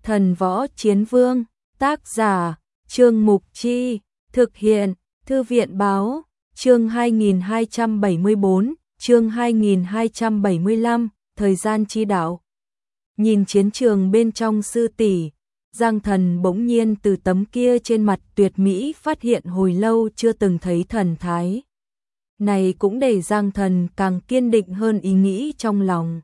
Thần võ chiến vương, tác giả, Trương Mục Chi, thực hiện, Thư viện báo, chương 2274, chương 2275, thời gian chi đạo. Nhìn chiến trường bên trong sư tỷ, Giang Thần bỗng nhiên từ tấm kia trên mặt tuyệt mỹ phát hiện hồi lâu chưa từng thấy thần thái. Này cũng để Giang Thần càng kiên định hơn ý nghĩ trong lòng.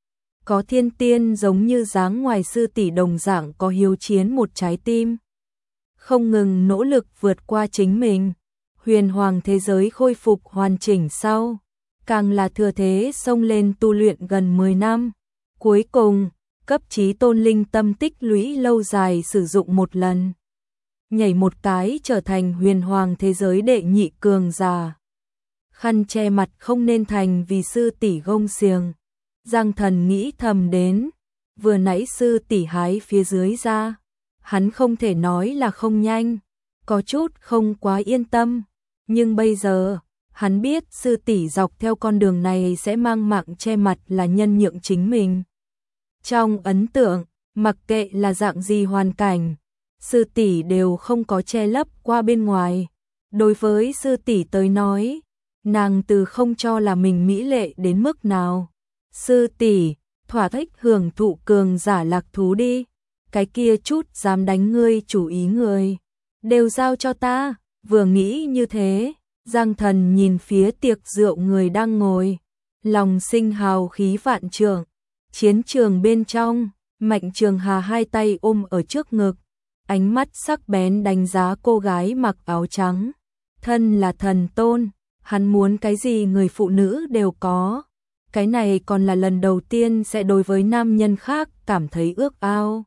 Có thiên tiên giống như dáng ngoài sư tỷ đồng dạng có hiếu chiến một trái tim. Không ngừng nỗ lực vượt qua chính mình. Huyền hoàng thế giới khôi phục hoàn chỉnh sau. Càng là thừa thế xông lên tu luyện gần 10 năm. Cuối cùng, cấp chí tôn linh tâm tích lũy lâu dài sử dụng một lần. Nhảy một cái trở thành huyền hoàng thế giới đệ nhị cường giả. Khăn che mặt không nên thành vì sư tỷ gông xiềng. Giang Thần nghĩ thầm đến, vừa nãy sư tỷ hái phía dưới ra, hắn không thể nói là không nhanh, có chút không quá yên tâm, nhưng bây giờ, hắn biết sư tỷ dọc theo con đường này sẽ mang mạng che mặt là nhân nhượng chính mình. Trong ấn tượng, mặc kệ là dạng gì hoàn cảnh, sư tỷ đều không có che lấp qua bên ngoài. Đối với sư tỷ tới nói, nàng từ không cho là mình mỹ lệ đến mức nào. Sư tỷ, thỏa thích hưởng thụ cường giả lạc thú đi, cái kia chút dám đánh ngươi chủ ý người, đều giao cho ta. Vừa nghĩ như thế, Giang Thần nhìn phía tiệc rượu người đang ngồi, lòng sinh hào khí vạn trượng. Chiến trường bên trong, Mạnh Trường Hà hai tay ôm ở trước ngực, ánh mắt sắc bén đánh giá cô gái mặc áo trắng. Thân là thần tôn, hắn muốn cái gì người phụ nữ đều có. Cái này còn là lần đầu tiên sẽ đối với nam nhân khác cảm thấy ước ao.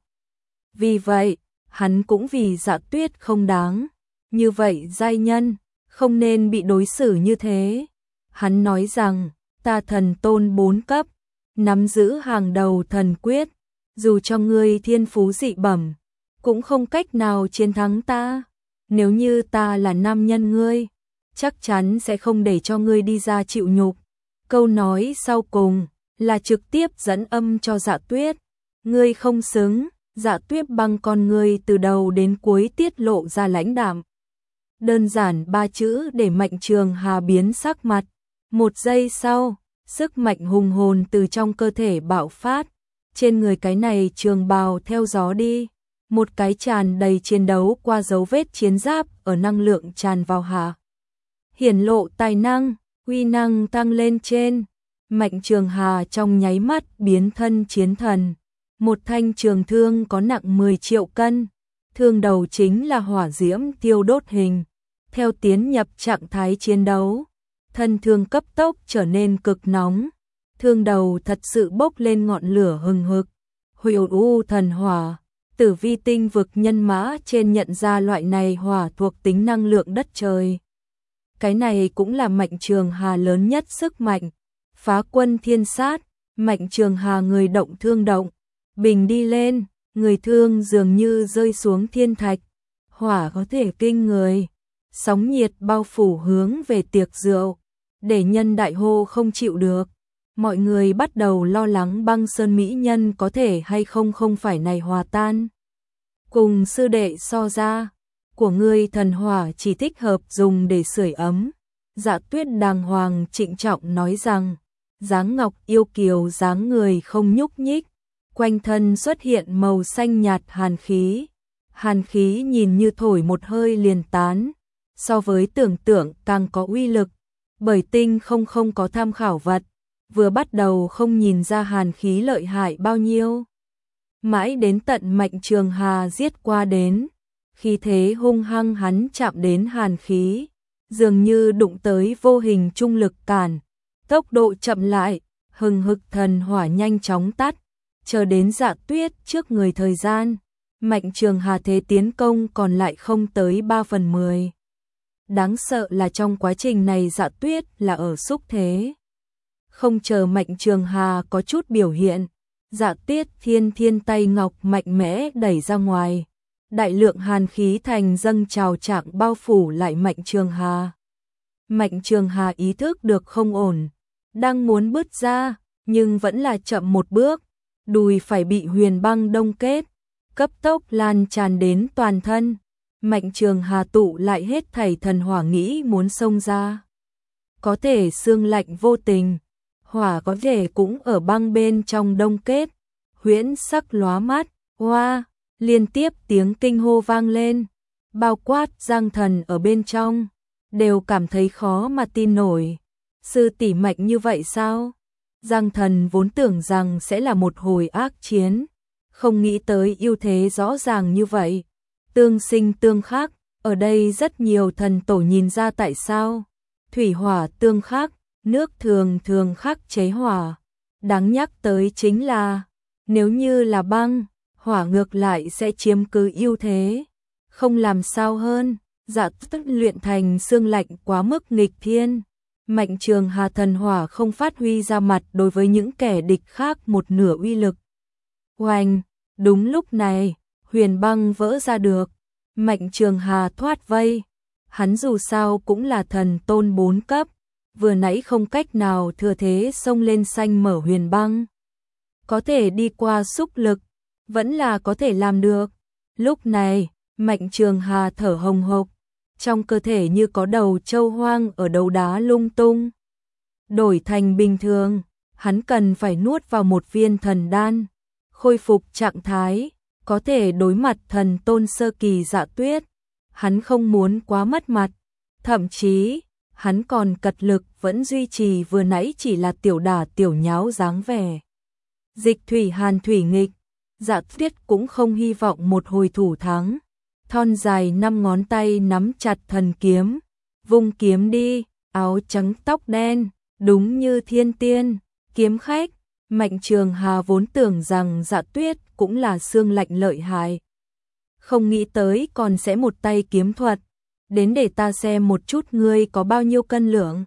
Vì vậy, hắn cũng vì Dạ Tuyết không đáng. Như vậy giai nhân, không nên bị đối xử như thế. Hắn nói rằng, ta thần tôn 4 cấp, nắm giữ hàng đầu thần quyết. Dù cho ngươi thiên phú dị bẩm, cũng không cách nào chiến thắng ta. Nếu như ta là nam nhân ngươi, chắc chắn sẽ không để cho ngươi đi ra chịu nhục. Câu nói sau cùng là trực tiếp dẫn âm cho Dạ Tuyết. Ngươi không xứng. Dạ Tuyết băng con ngươi từ đầu đến cuối tiết lộ ra lãnh đạm. Đơn giản 3 chữ để Mạnh Trường Hà biến sắc mặt. Một giây sau, sức mạnh hùng hồn từ trong cơ thể bạo phát. Trên người cái này trường bào theo gió đi. Một cái tràn đầy chiến đấu qua dấu vết chiến giáp ở năng lượng tràn vào hạ. Hiển lộ tài năng. Uy năng tăng lên trên, Mạnh Trường Hà trong nháy mắt biến thân chiến thần. Một thanh trường thương có nặng 10 triệu cân, thương đầu chính là hỏa diễm thiêu đốt hình. Theo tiến nhập trạng thái chiến đấu, thân thương cấp tốc trở nên cực nóng, thương đầu thật sự bốc lên ngọn lửa hừng hực. Huyền U thần hỏa, Tử Vi tinh vực nhân mã trên nhận ra loại này hỏa thuộc tính năng lượng đất trời. Cái này cũng là Mạnh Trường Hà lớn nhất sức mạnh. Phá quân thiên sát, Mạnh Trường Hà người động thương động, bình đi lên, người thương dường như rơi xuống thiên thạch. Hỏa có thể kinh người, sóng nhiệt bao phủ hướng về tiệc rượu, để nhân đại hô không chịu được. Mọi người bắt đầu lo lắng băng sơn mỹ nhân có thể hay không phải này hòa tan. Cùng sư đệ so ra, của ngươi thần hỏa chỉ thích hợp dùng để sưởi ấm. Dạ Tuyết đàng hoàng trịnh trọng nói rằng, dáng ngọc yêu kiều dáng người không nhúc nhích, quanh thân xuất hiện màu xanh nhạt hàn khí. Hàn khí nhìn như thổi một hơi liền tán, so với tưởng tượng càng có uy lực, bởi tinh không có tham khảo vật, vừa bắt đầu không nhìn ra hàn khí lợi hại bao nhiêu. Mãi đến tận Mạnh Trường Hà giết qua đến, khi thế hung hăng hắn chạm đến hàn khí, dường như đụng tới vô hình trung lực cản, tốc độ chậm lại, hừng hực thần hỏa nhanh chóng tắt, chờ đến Dạ Tuyết trước người thời gian, Mạnh Trường Hà thế tiến công còn lại không tới 3/10. Đáng sợ là trong quá trình này Dạ Tuyết là ở xúc thế. Không chờ Mạnh Trường Hà có chút biểu hiện, Dạ Tuyết thiên tay ngọc mạnh mẽ đẩy ra ngoài. Đại lượng hàn khí thành dâng trào trạng bao phủ lại Mạnh Trường Hà. Mạnh Trường Hà ý thức được không ổn, đang muốn bứt ra, nhưng vẫn là chậm một bước, đùi phải bị huyền băng đông kết. cấp tốc lan tràn đến toàn thân. Mạnh Trường Hà tụ lại hết thảy thần hỏa nghĩ muốn xông ra. Có thể xương lạnh vô tình, hỏa có thể cũng ở băng bên trong đông kết, huyễn sắc lóa mắt, hoa, liên tiếp tiếng kinh hô vang lên, bao quát Giang Thần ở bên trong, đều cảm thấy khó mà tin nổi. Sư tỷ mạnh như vậy sao? Giang Thần vốn tưởng rằng sẽ là một hồi ác chiến, không nghĩ tới ưu thế rõ ràng như vậy. Tương sinh tương khắc, ở đây rất nhiều thần tổ nhìn ra tại sao. Thủy hỏa tương khắc, nước thường thường khắc chế hỏa. Đáng nhắc tới chính là, nếu như là băng, hỏa ngược lại sẽ chiếm cứ ưu thế. Không làm sao hơn, dạ tất luyện thành xương lạnh quá mức nghịch thiên. Mạnh Trường Hà thần hỏa không phát huy ra mặt đối với những kẻ địch khác một nửa uy lực. Oanh, đúng lúc này, huyền băng vỡ ra được. Mạnh Trường Hà thoát vây. Hắn dù sao cũng là thần tôn 4 cấp, vừa nãy không cách nào thừa thế xông lên xanh mở huyền băng. Có thể đi qua xúc lực, vẫn là có thể làm được. Lúc này, Mạnh Trường Hà thở hồng hộc, trong cơ thể như có đầu trâu hoang ở đầu đá lung tung. Đổi thành bình thường, hắn cần phải nuốt vào một viên thần đan, khôi phục trạng thái, có thể đối mặt thần tôn sơ kỳ Dạ Tuyết. Hắn không muốn quá mất mặt, thậm chí, hắn còn cật lực vẫn duy trì vừa nãy chỉ là tiểu đả tiểu nháo dáng vẻ. Dịch Thủy Hàn thủy nghịch, Dạ Tuyết cũng không hy vọng một hồi thủ thắng. Thon dài 5 ngón tay nắm chặt thần kiếm, vung kiếm đi, áo trắng tóc đen, đúng như thiên tiên, kiếm khách. Mạnh Trường Hà vốn tưởng rằng Dạ Tuyết cũng là xương lạnh lợi hại. Không nghĩ tới còn sẽ một tay kiếm thuật, đến để ta xem một chút ngươi có bao nhiêu cân lượng.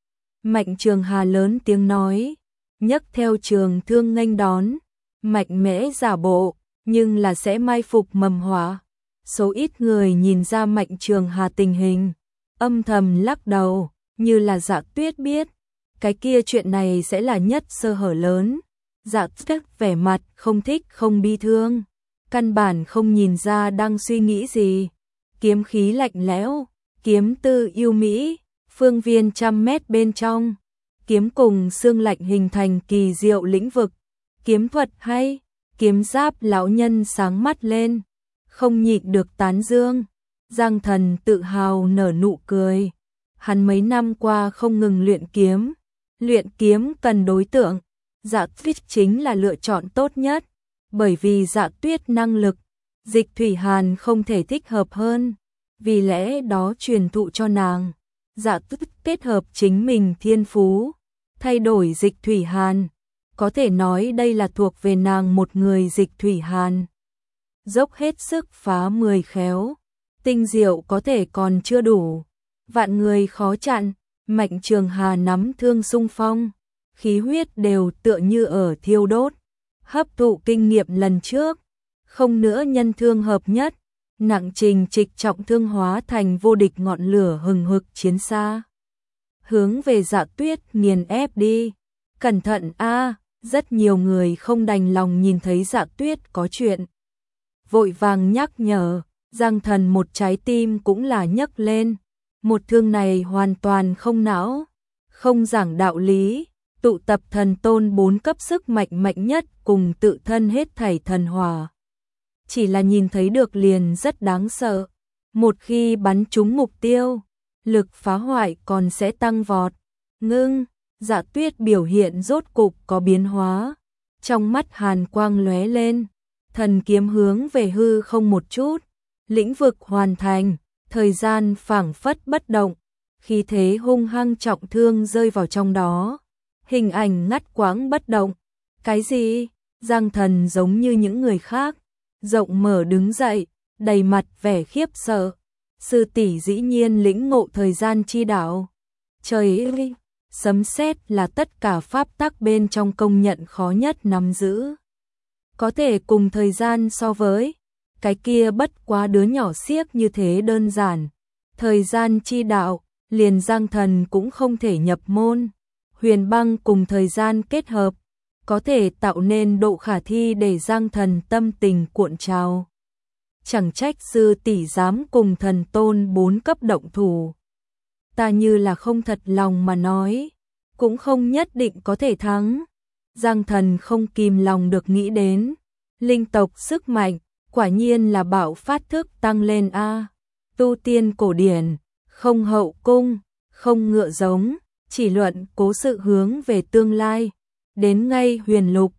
Mạnh Trường Hà lớn tiếng nói, nhấc theo trường thương nghênh đón, mạnh mẽ giả bộ, nhưng là sẽ mai phục mầm họa. Số ít người nhìn ra Mạnh Trường Hà tình hình, âm thầm lắc đầu, như là Dạ Tuyết biết, cái kia chuyện này sẽ là nhất sơ hở lớn. Dạ Tuyết vẻ mặt không thích không bi thương, căn bản không nhìn ra đang suy nghĩ gì. Kiếm khí lạnh lẽo, kiếm tư yêu mỹ, phương viên 100 mét bên trong, kiếm cùng xương lạnh hình thành kỳ diệu lĩnh vực. Kiếm thuật hay, kiếm giáp lão nhân sáng mắt lên, không nhịn được tán dương. Giang Thần tự hào nở nụ cười, hắn mấy năm qua không ngừng luyện kiếm cần đối tượng, Dạ Tuyết chính là lựa chọn tốt nhất, bởi vì Dạ Tuyết năng lực, Dịch Thủy Hàn không thể thích hợp hơn, vì lẽ đó truyền thụ cho nàng. Dạ Tuyết kết hợp chính mình thiên phú, thay đổi Dịch Thủy Hàn, có thể nói đây là thuộc về nàng một người. Dịch Thủy Hàn dốc hết sức phá 10 khéo, tinh diệu có thể còn chưa đủ, vạn người khó chặn. Mạnh Trường Hà nắm thương xung phong, khí huyết đều tựa như ở thiêu đốt, hấp thụ kinh nghiệm lần trước, không nữa nhân thương hợp nhất, nặng trình trịch trọng thương hóa thành vô địch ngọn lửa hừng hực chiến xa. Hướng về Dạ Tuyết nghiền ép đi, cẩn thận a, rất nhiều người không đành lòng nhìn thấy Dạ Tuyết có chuyện. Vội vàng nhắc nhở, Giang Thần một trái tim cũng là nhấc lên, một thương này hoàn toàn không não, không giảng đạo lý, tụ tập thần tôn 4 cấp sức mạnh mạnh nhất cùng tự thân hết thảy thần hỏa. Chỉ là nhìn thấy được liền rất đáng sợ, một khi bắn trúng mục tiêu, lực phá hoại còn sẽ tăng vọt. Ngưng, Dạ Tuyết biểu hiện rốt cục có biến hóa, trong mắt hàn quang lóe lên, thần kiếm hướng về hư không một chút, lĩnh vực hoàn thành, thời gian phảng phất bất động, khí thế hung hăng trọng thương rơi vào trong đó, hình ảnh ngắt quãng bất động. Cái gì? Giang Thần giống như những người khác, rộng mở đứng dậy, đầy mặt vẻ khiếp sợ. Sư tỷ dĩ nhiên lĩnh ngộ thời gian chi đạo. Trời ơi, sấm sét là tất cả pháp tắc bên trong công nhận khó nhất nắm giữ. Có thể cùng thời gian so với, cái kia bất quá đứa nhỏ xiếc như thế đơn giản. Thời gian chi đạo, liền Giang Thần cũng không thể nhập môn. Huyền băng cùng thời gian kết hợp, có thể tạo nên độ khả thi để Giang Thần tâm tình cuộn trào. Chẳng trách sư tỷ dám cùng thần tôn 4 cấp động thủ. Ta như là không thật lòng mà nói, cũng không nhất định có thể thắng. Giang Thần không kìm lòng được nghĩ đến, linh tộc sức mạnh, quả nhiên là bạo phát thức tăng lên a. Tu tiên cổ điển, không hậu cung, không ngựa giống, chỉ luận cố sự hướng về tương lai. Đến ngay huyền lục,